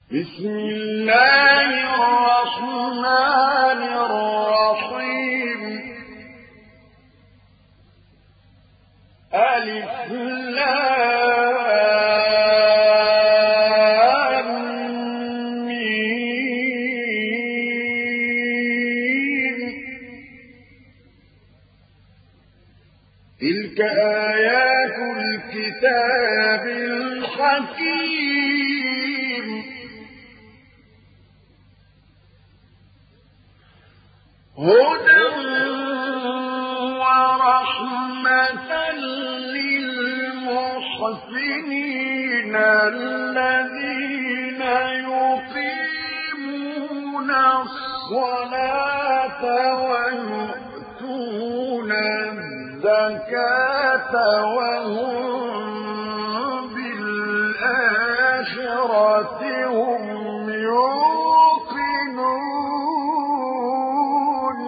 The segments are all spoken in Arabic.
بسم الله الرحمن الرحيم ألف لام ميم تلك آيات الكتاب الحكيم هدى ورحمة للمحسنين الذين يقيمون الصلاة ويؤتون الزكاة وهم بالآخرة هم يوقنون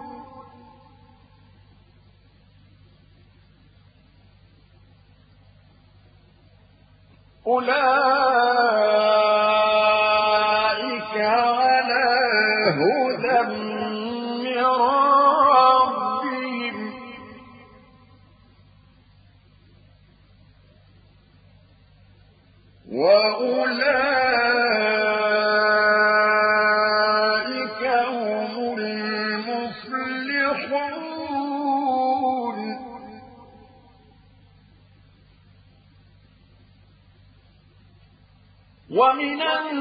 أولئك على هدى من ربهم وأولئك هم المفلحون ومن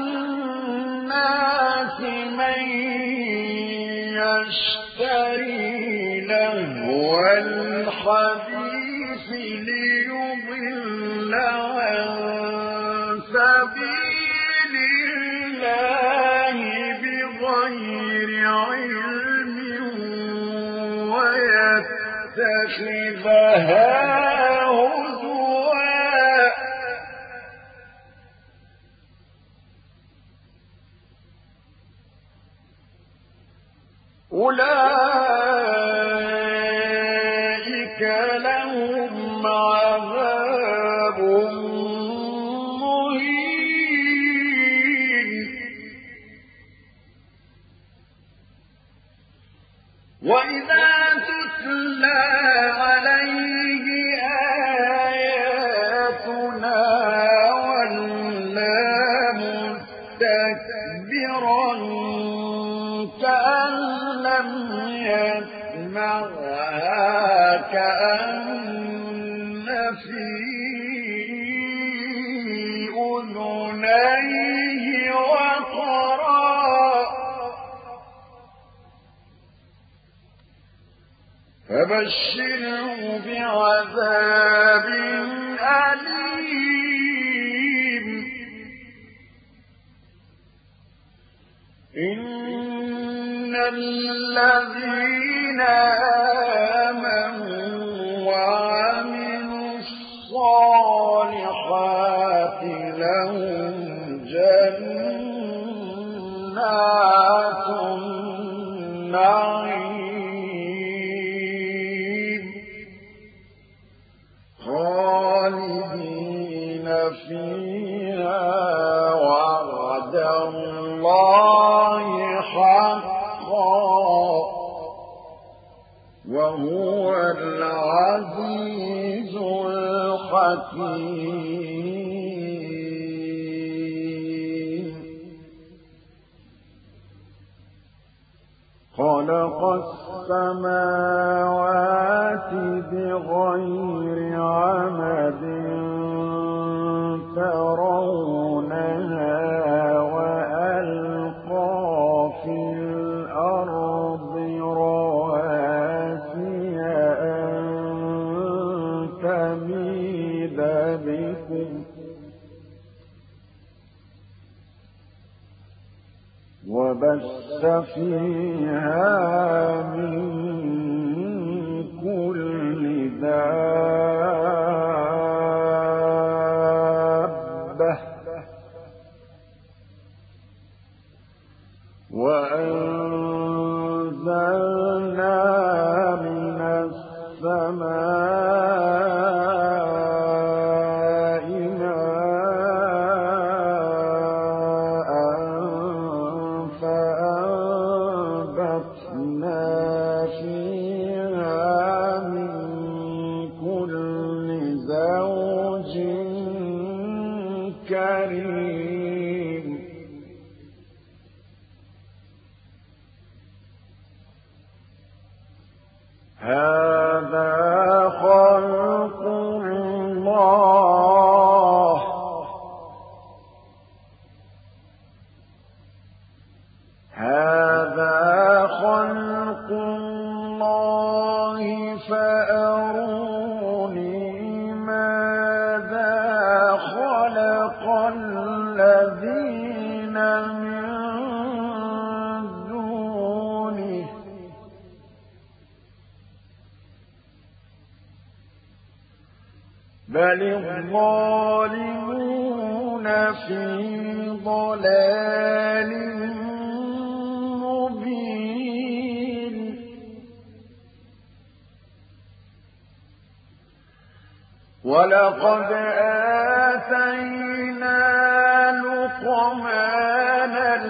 الناس من يشتري لهو الحديث ليضل عن سبيل الله بغير علم ويتخذها هزوا أولئك لهم عذاب مهين وإذا تتلى عليه آياتنا ولى مستكبرا كأن لم يسمعها كأن في أذنيه وقرا فبشره بعذاب أليم إن الذين آمنوا وعملوا الصالحات لهم جنات النعيم خالدين فيها وعد الله حقا وهو العزيز الحكيم خلق السماوات بغير عمد ترونها وألقى في الأرض رواسي أن تميد بكم وبث فيها من كل دابة وأنزلنا من السماء ماء هذا خلق الله فأروني ماذا خلق الذين من دونه بل الظالمون في ضلال مبين ولقد آتينا لقمان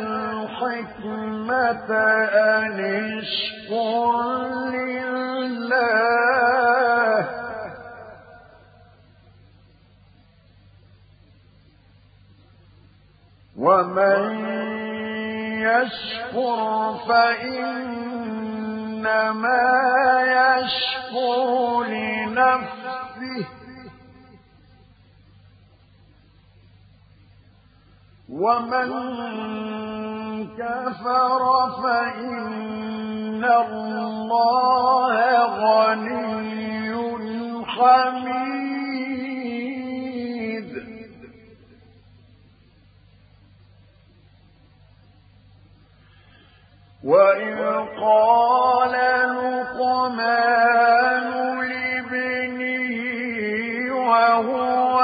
الحكمة أن اشكر لله ومن يشكر فإنما يشكر لنفسه ومن كفر فإن الله غني حميد وإذ قال لقمان لابنه وهو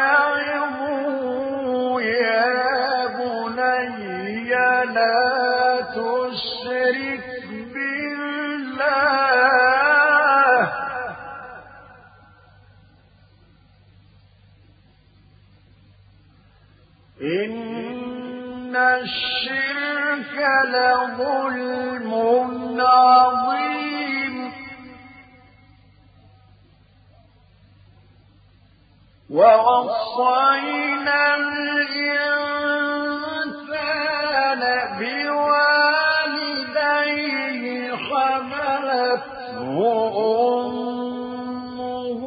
يعظه يا بني لا تشرك بالله إن الشرك لظلم عظيم ووصينا الإنسان بوالديه حملته أمه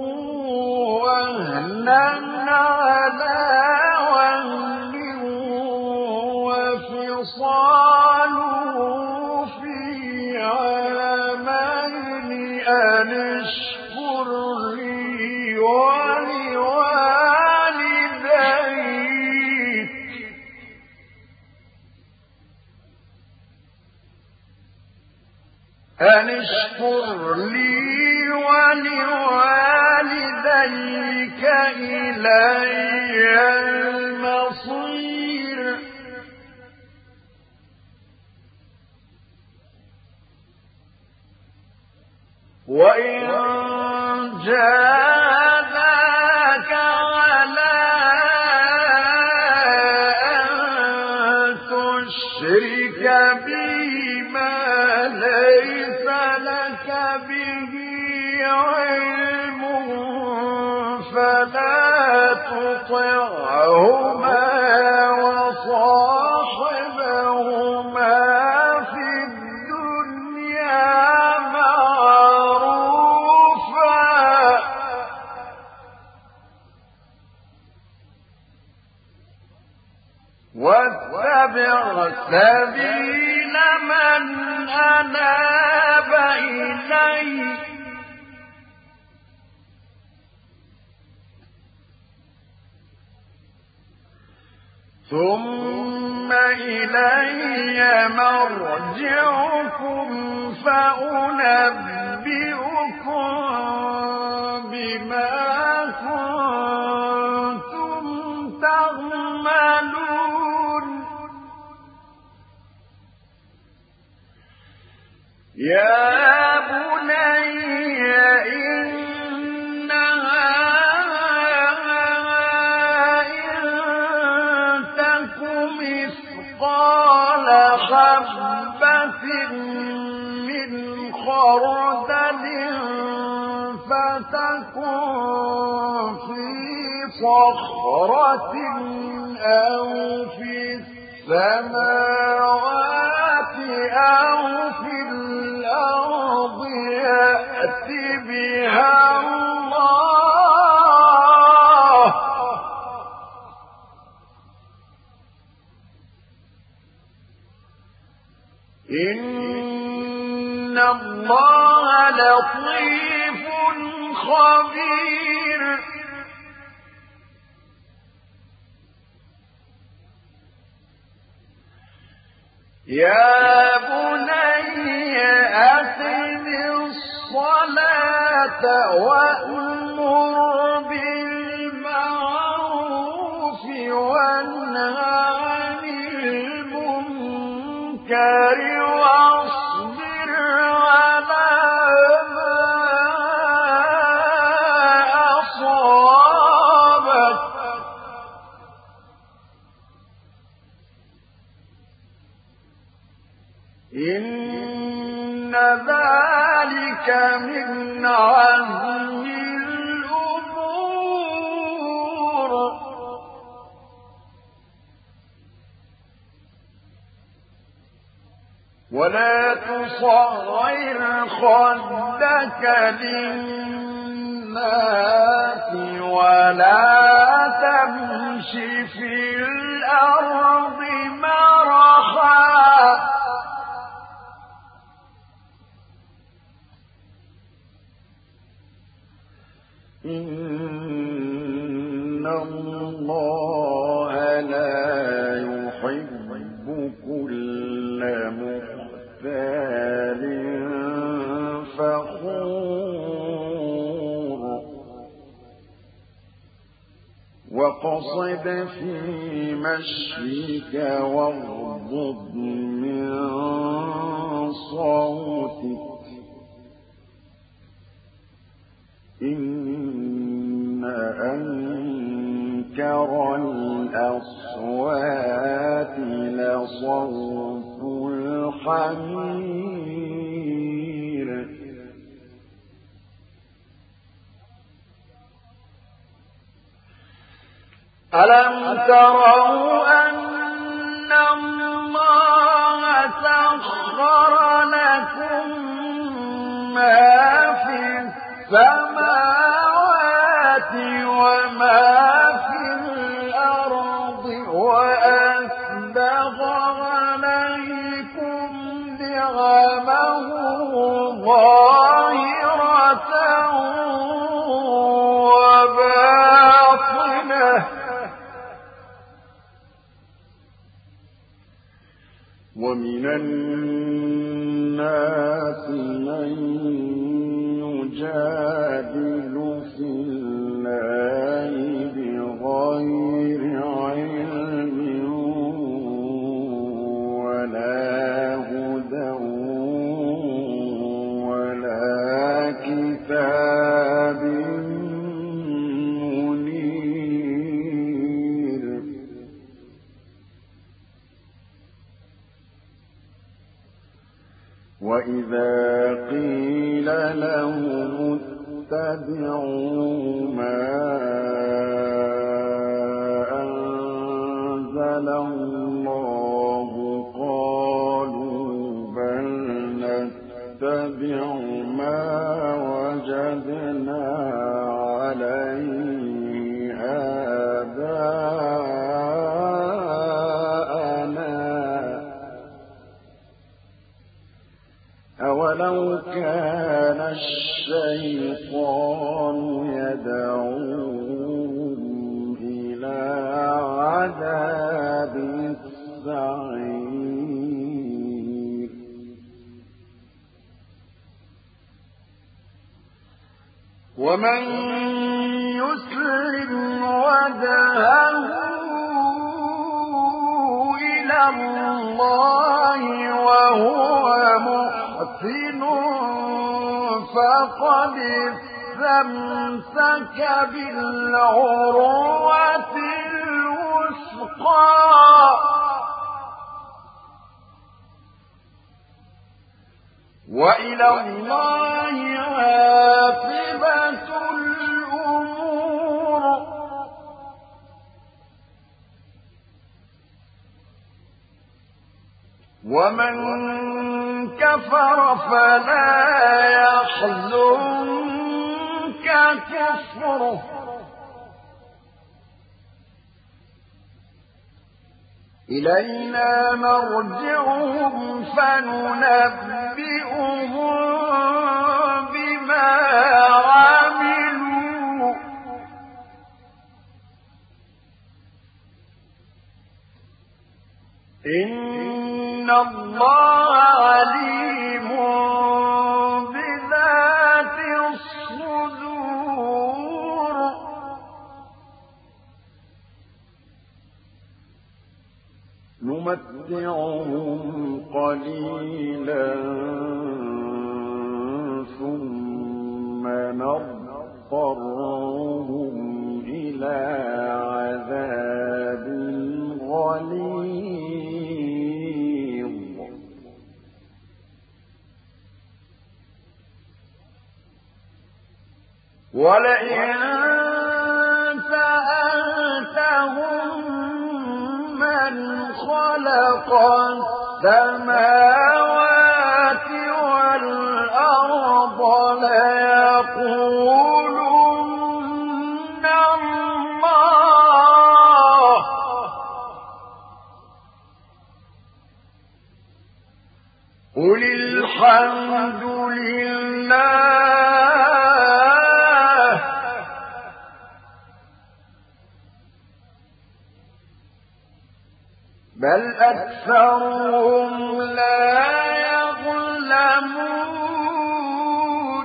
وهنا على وهن وفصاله في عامين أن اشكر لي ولوالديك أن اشكر لي ولوالديك إلي المصير وإن جاهداك على أن تشرك بي ما ليس لك به علم فلا تطعهما وصاحبهما في الدنيا واتبع سبيل من أناب إلي ثم إلي مرجعكم فأنبئكم بما كنتم تعملون يا بني إنها إن تك مثقال حبة من خردل فتكن في صخرة أو في السماوات أو في الأرض يأت بها الله إن الله لطيف خبير. يا بني أقم الصلاة وأمر بالمعروف وانه عن المنكر واصبر على ما أصابك إن ذلك من عزم الأمور. ولا تصغر خدك للناس ولا تمش في الأرض مرحا إن الله لا يحب كل مختال فخور. واقصد في مشيك واغضض من صوتك إن أنكر الأصوات لصوت الحمير. ألم تروا أن الله سخر لكم ما في السماوات وما في الأرض وأسبغ عليكم نعمه ظاهرة وباطنة ومن الناس من يجادل في الله بغير علم ولا هدى ولا كتاب منير. وإذا قيل لهم اتبعوا ما أنزل الله قالوا بل نتبع ما وجدنا عليه آباءنا أولو كان الشيطان يدعوهم إلى عذاب السعير. ومن يسلم وجهه إلى الله وهو محسن فقد استمسك بالعروة الوثقى وإلى الله عاقبة الأمور. ومن كفر فلا يحزنك كفره إلينا مرجعهم فننبئهم بما عملوا إن الله عليم بذات الصدور نمتعهم قليلا ثم نضطرهم إلى عذاب غليظ ولئن سألتهم من خلق السماوات والأرض ليقولن الله قل الحمد لله بل أكثرهم لا يعلمون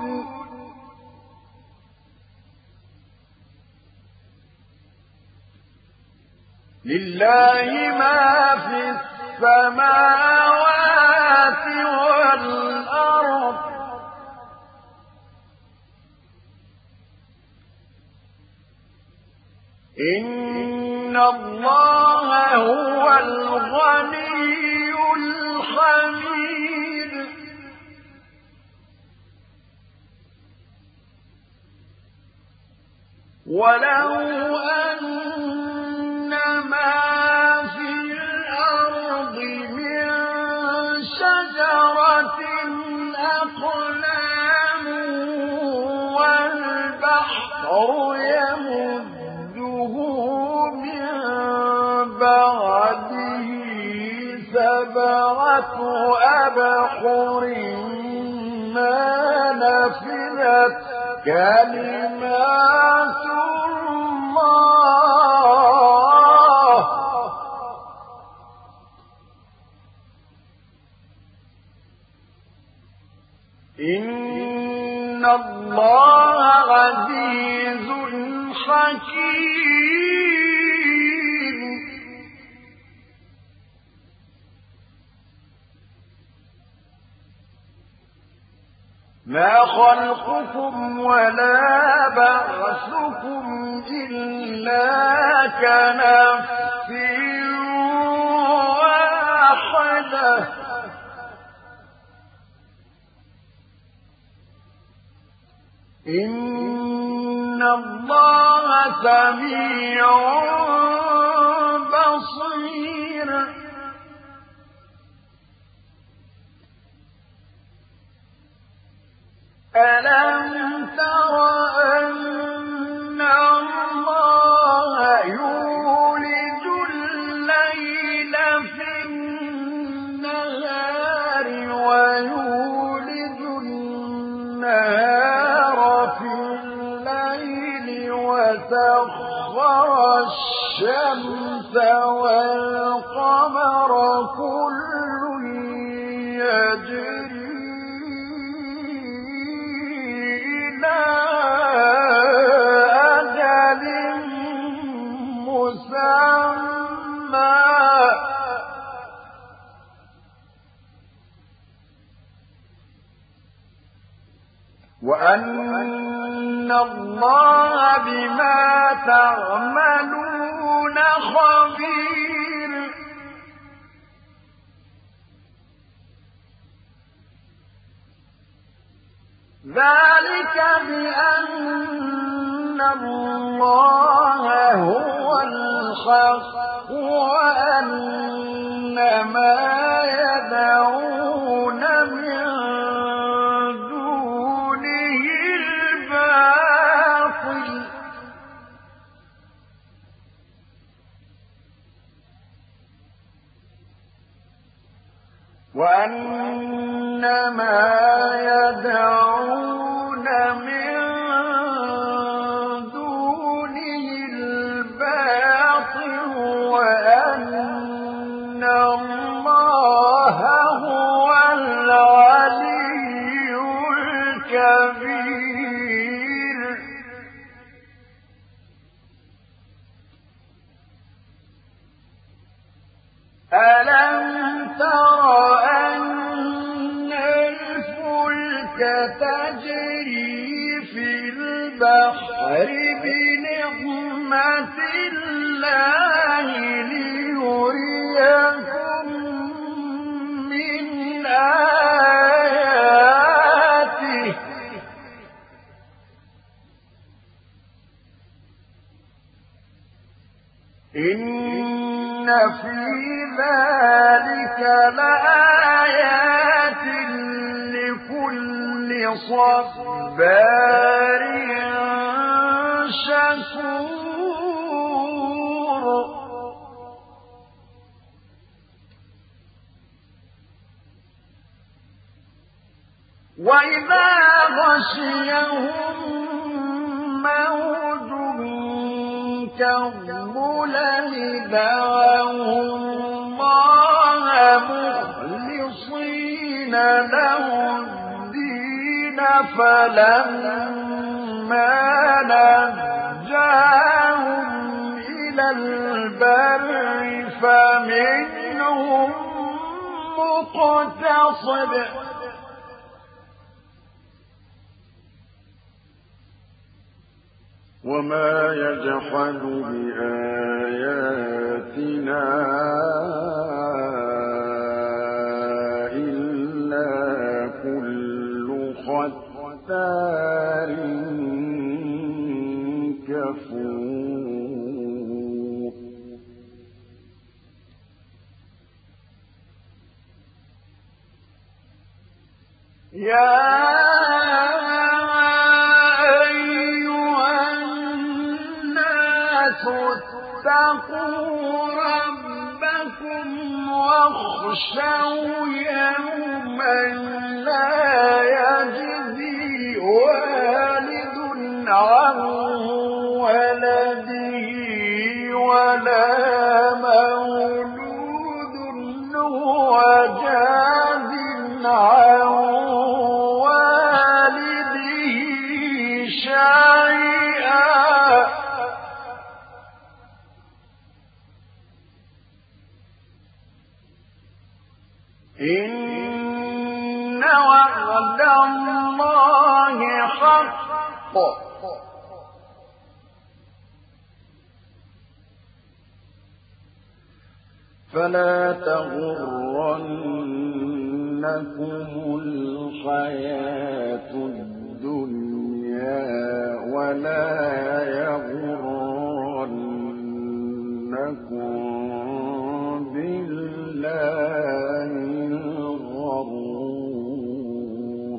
لله ما في السماوات والأرض إن الله هو الغني الحميد ولو أن ما في الأرض من شجرة أقلام والبحر يمده من بعده سبعة أبحر ما نفذت كلمات الله إن الله عزيز حكيم ما خلقكم ولا بعثكم إلا كنفس واحدة إن الله سميع بصير ألم تر أن الله يولج الليل في النهار ويولج النهار في الليل وسخر الشمس والقمر كل يجري أجل مسمى وأن الله بما تعملون خبير ذلك بأن الله هو الحق وأن ما يدعون من دونه الباطل وأن ما يدعون من دونه الباطل وأن الله هو العلي الكبير. ألم تر أن الفلك تجري في البحر بنعمة الله ليريكم من آياته إن في ذلك لآيات لكل صبار شكور. وإذا غشيهم موج كالظلل دعوا الله مخلصين له الدين فلما نجاهم إلى البر فمنهم مقتصد وما يجحد بآياتنا إلا كل ختار كفور. يا اتقوا ربكم واخشوا يوما لا يجزي والد عن ولده ولا مولود هو جاز عن والده شيئا إن وعد الله حق فلا تغرنكم الحياة الدنيا ولا يغرنكم بالله الغرور.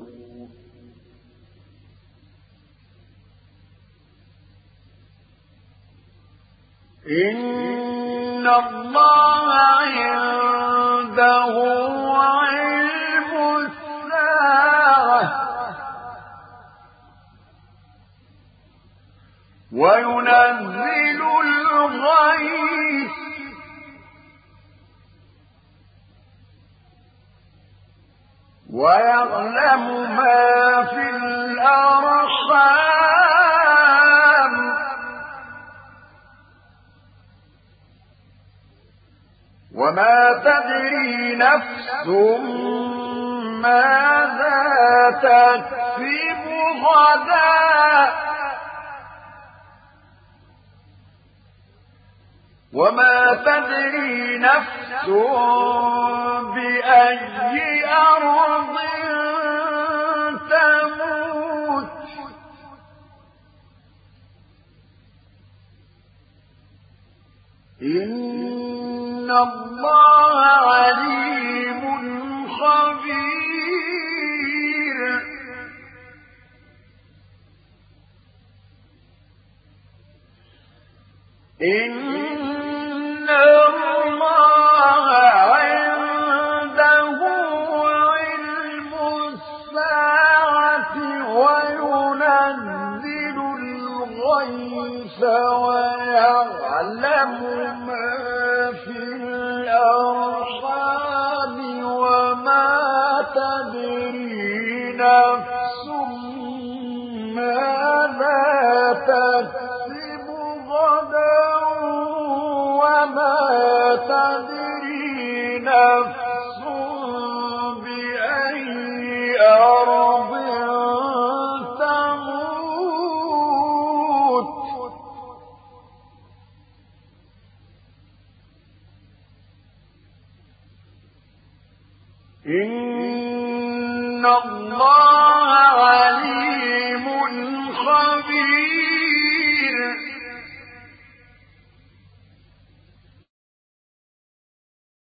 إن الله عنده علم الساعة وينزل الغيث ويعلم ما في الأرحام وما تدري نفس ماذا تكسب غدا وما تدري نفس بأي أرض تموت إن الله عليم خبير. إن الله عنده تدري نفس ماذا تكسب غدا وما تدري نفس بأي أرض تموت إن الله عليم خبير